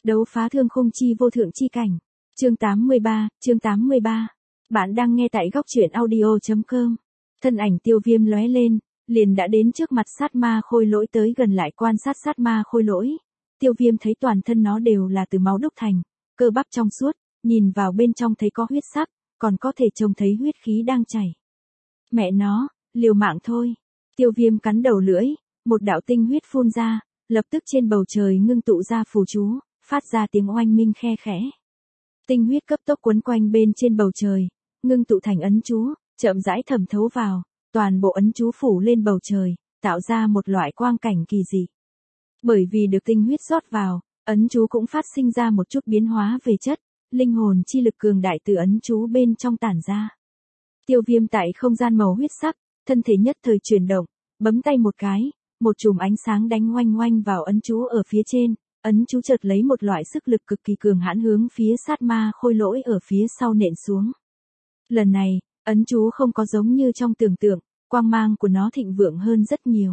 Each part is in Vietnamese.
Đấu phá thương khung chi vô thượng chi cảnh. Chương 83. Bạn đang nghe tại góc truyện audio.com. Thân ảnh Tiêu Viêm lóe lên, liền đã đến trước mặt sát ma khôi lỗi, tới gần lại quan sát sát ma khôi lỗi. Tiêu Viêm thấy toàn thân nó đều là từ máu đúc thành, cơ bắp trong suốt, nhìn vào bên trong thấy có huyết sắc, còn có thể trông thấy huyết khí đang chảy. Mẹ nó, liều mạng thôi. Tiêu Viêm cắn đầu lưỡi, một đạo tinh huyết phun ra, lập tức trên bầu trời ngưng tụ ra phù chú, phát ra tiếng oanh minh khe khẽ. Tinh huyết cấp tốc quấn quanh bên trên bầu trời, ngưng tụ thành ấn chú, chậm rãi thẩm thấu vào, toàn bộ ấn chú phủ lên bầu trời, tạo ra một loại quang cảnh kỳ dị. Bởi vì được tinh huyết rót vào, ấn chú cũng phát sinh ra một chút biến hóa về chất, linh hồn chi lực cường đại từ ấn chú bên trong tản ra. Tiêu Viêm tại không gian màu huyết sắc, thân thể nhất thời chuyển động, bấm tay một cái, một chùm ánh sáng đánh oanh oanh vào ấn chú ở phía trên, ấn chú chợt lấy một loại sức lực cực kỳ cường hãn hướng phía sát ma khôi lỗi ở phía sau nện xuống. Lần này, ấn chú không có giống như trong tưởng tượng, quang mang của nó thịnh vượng hơn rất nhiều.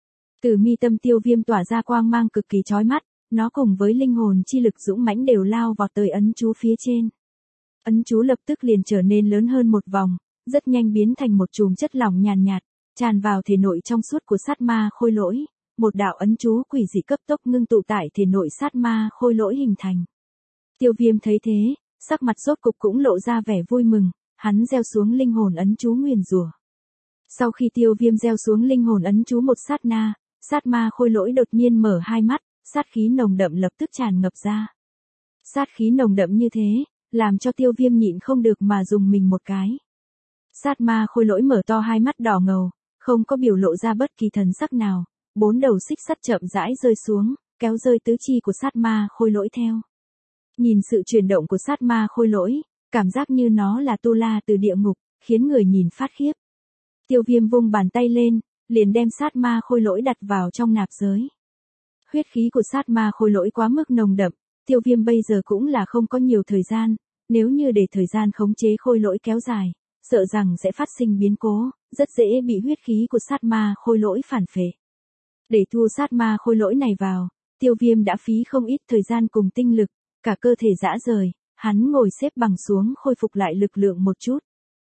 Từ mi tâm Tiêu Viêm tỏa ra quang mang cực kỳ chói mắt, nó cùng với linh hồn chi lực dũng mãnh đều lao vào tới ấn chú phía trên. Ấn chú lập tức liền trở nên lớn hơn một vòng, rất nhanh biến thành một chùm chất lỏng nhàn nhạt, tràn vào thể nội trong suốt của sát ma khôi lỗi. Một đạo ấn chú quỷ dị cấp tốc ngưng tụ tại thể nội sát ma khôi lỗi hình thành. Tiêu Viêm thấy thế, sắc mặt rốt cục cũng lộ ra vẻ vui mừng, hắn gieo xuống linh hồn ấn chú nguyền rủa. Sau khi Tiêu Viêm gieo xuống linh hồn ấn chú một sát na, sát ma khôi lỗi đột nhiên mở hai mắt, sát khí nồng đậm lập tức tràn ngập ra. Sát khí nồng đậm như thế, làm cho Tiêu Viêm nhịn không được mà dùng mình một cái. Sát ma khôi lỗi mở to hai mắt đỏ ngầu, không có biểu lộ ra bất kỳ thần sắc nào. 4 đầu xích sắt chậm rãi rơi xuống, kéo rơi tứ chi của sát ma khôi lỗi theo. Nhìn sự chuyển động của sát ma khôi lỗi, cảm giác như nó là tu la từ địa ngục, khiến người nhìn phát khiếp. Tiêu Viêm vung bàn tay lên, liền đem sát ma khôi lỗi đặt vào trong nạp giới. Huyết khí của sát ma khôi lỗi quá mức nồng đậm, Tiêu Viêm bây giờ cũng là không có nhiều thời gian, nếu như để thời gian khống chế khôi lỗi kéo dài, sợ rằng sẽ phát sinh biến cố, rất dễ bị huyết khí của sát ma khôi lỗi phản phệ. Để thu sát ma khôi lỗi này vào, Tiêu Viêm đã phí không ít thời gian cùng tinh lực, cả cơ thể rã rời, hắn ngồi xếp bằng xuống khôi phục lại lực lượng một chút.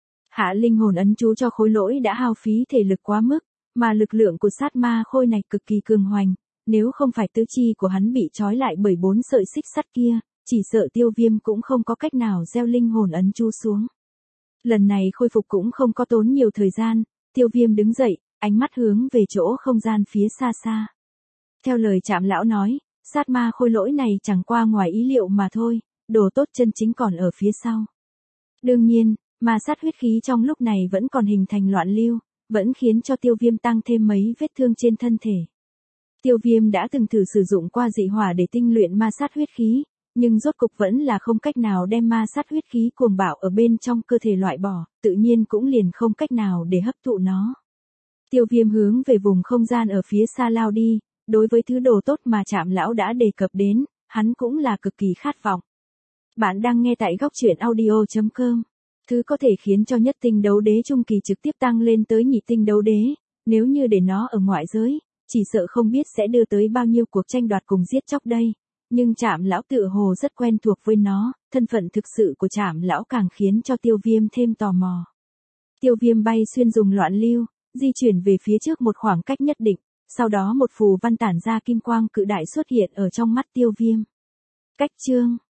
Hạ linh hồn ấn chú cho khôi lỗi đã hao phí thể lực quá mức, mà lực lượng của sát ma khôi này cực kỳ cường hoành, nếu không phải tứ chi của hắn bị trói lại bởi 4 sợi xích sắt kia, chỉ sợ Tiêu Viêm cũng không có cách nào gieo linh hồn ấn chú xuống. Lần này khôi phục cũng không có tốn nhiều thời gian, Tiêu Viêm đứng dậy, ánh mắt hướng về chỗ không gian phía xa xa. Theo lời Trạm lão nói, sát ma khôi lỗi này chẳng qua ngoài ý liệu mà thôi, đồ tốt chân chính còn ở phía sau. Đương nhiên, ma sát huyết khí trong lúc này vẫn còn hình thành loạn lưu, vẫn khiến cho Tiêu Viêm tăng thêm mấy vết thương trên thân thể. Tiêu Viêm đã từng thử sử dụng qua dị hỏa để tinh luyện ma sát huyết khí, nhưng rốt cục vẫn là không cách nào đem ma sát huyết khí cuồng bạo ở bên trong cơ thể loại bỏ, tự nhiên cũng liền không cách nào để hấp thụ nó. Tiêu Viêm hướng về vùng không gian ở phía xa lao đi, đối với thứ đồ tốt mà Trạm lão đã đề cập đến, hắn cũng là cực kỳ khát vọng. Bạn đang nghe tại góc truyện audio.com. Thứ có thể khiến cho nhất tinh đấu đế trung kỳ trực tiếp tăng lên tới nhị tinh đấu đế, nếu như để nó ở ngoại giới, chỉ sợ không biết sẽ đưa tới bao nhiêu cuộc tranh đoạt cùng giết chóc đây. Nhưng Trạm lão tựa hồ rất quen thuộc với nó, thân phận thực sự của Trạm lão càng khiến cho Tiêu Viêm thêm tò mò. Tiêu Viêm bay xuyên dùng loạn lưu, di chuyển về phía trước một khoảng cách nhất định, sau đó một phù văn tản ra kim quang cự đại xuất hiện ở trong mắt Tiêu Viêm. Cách chương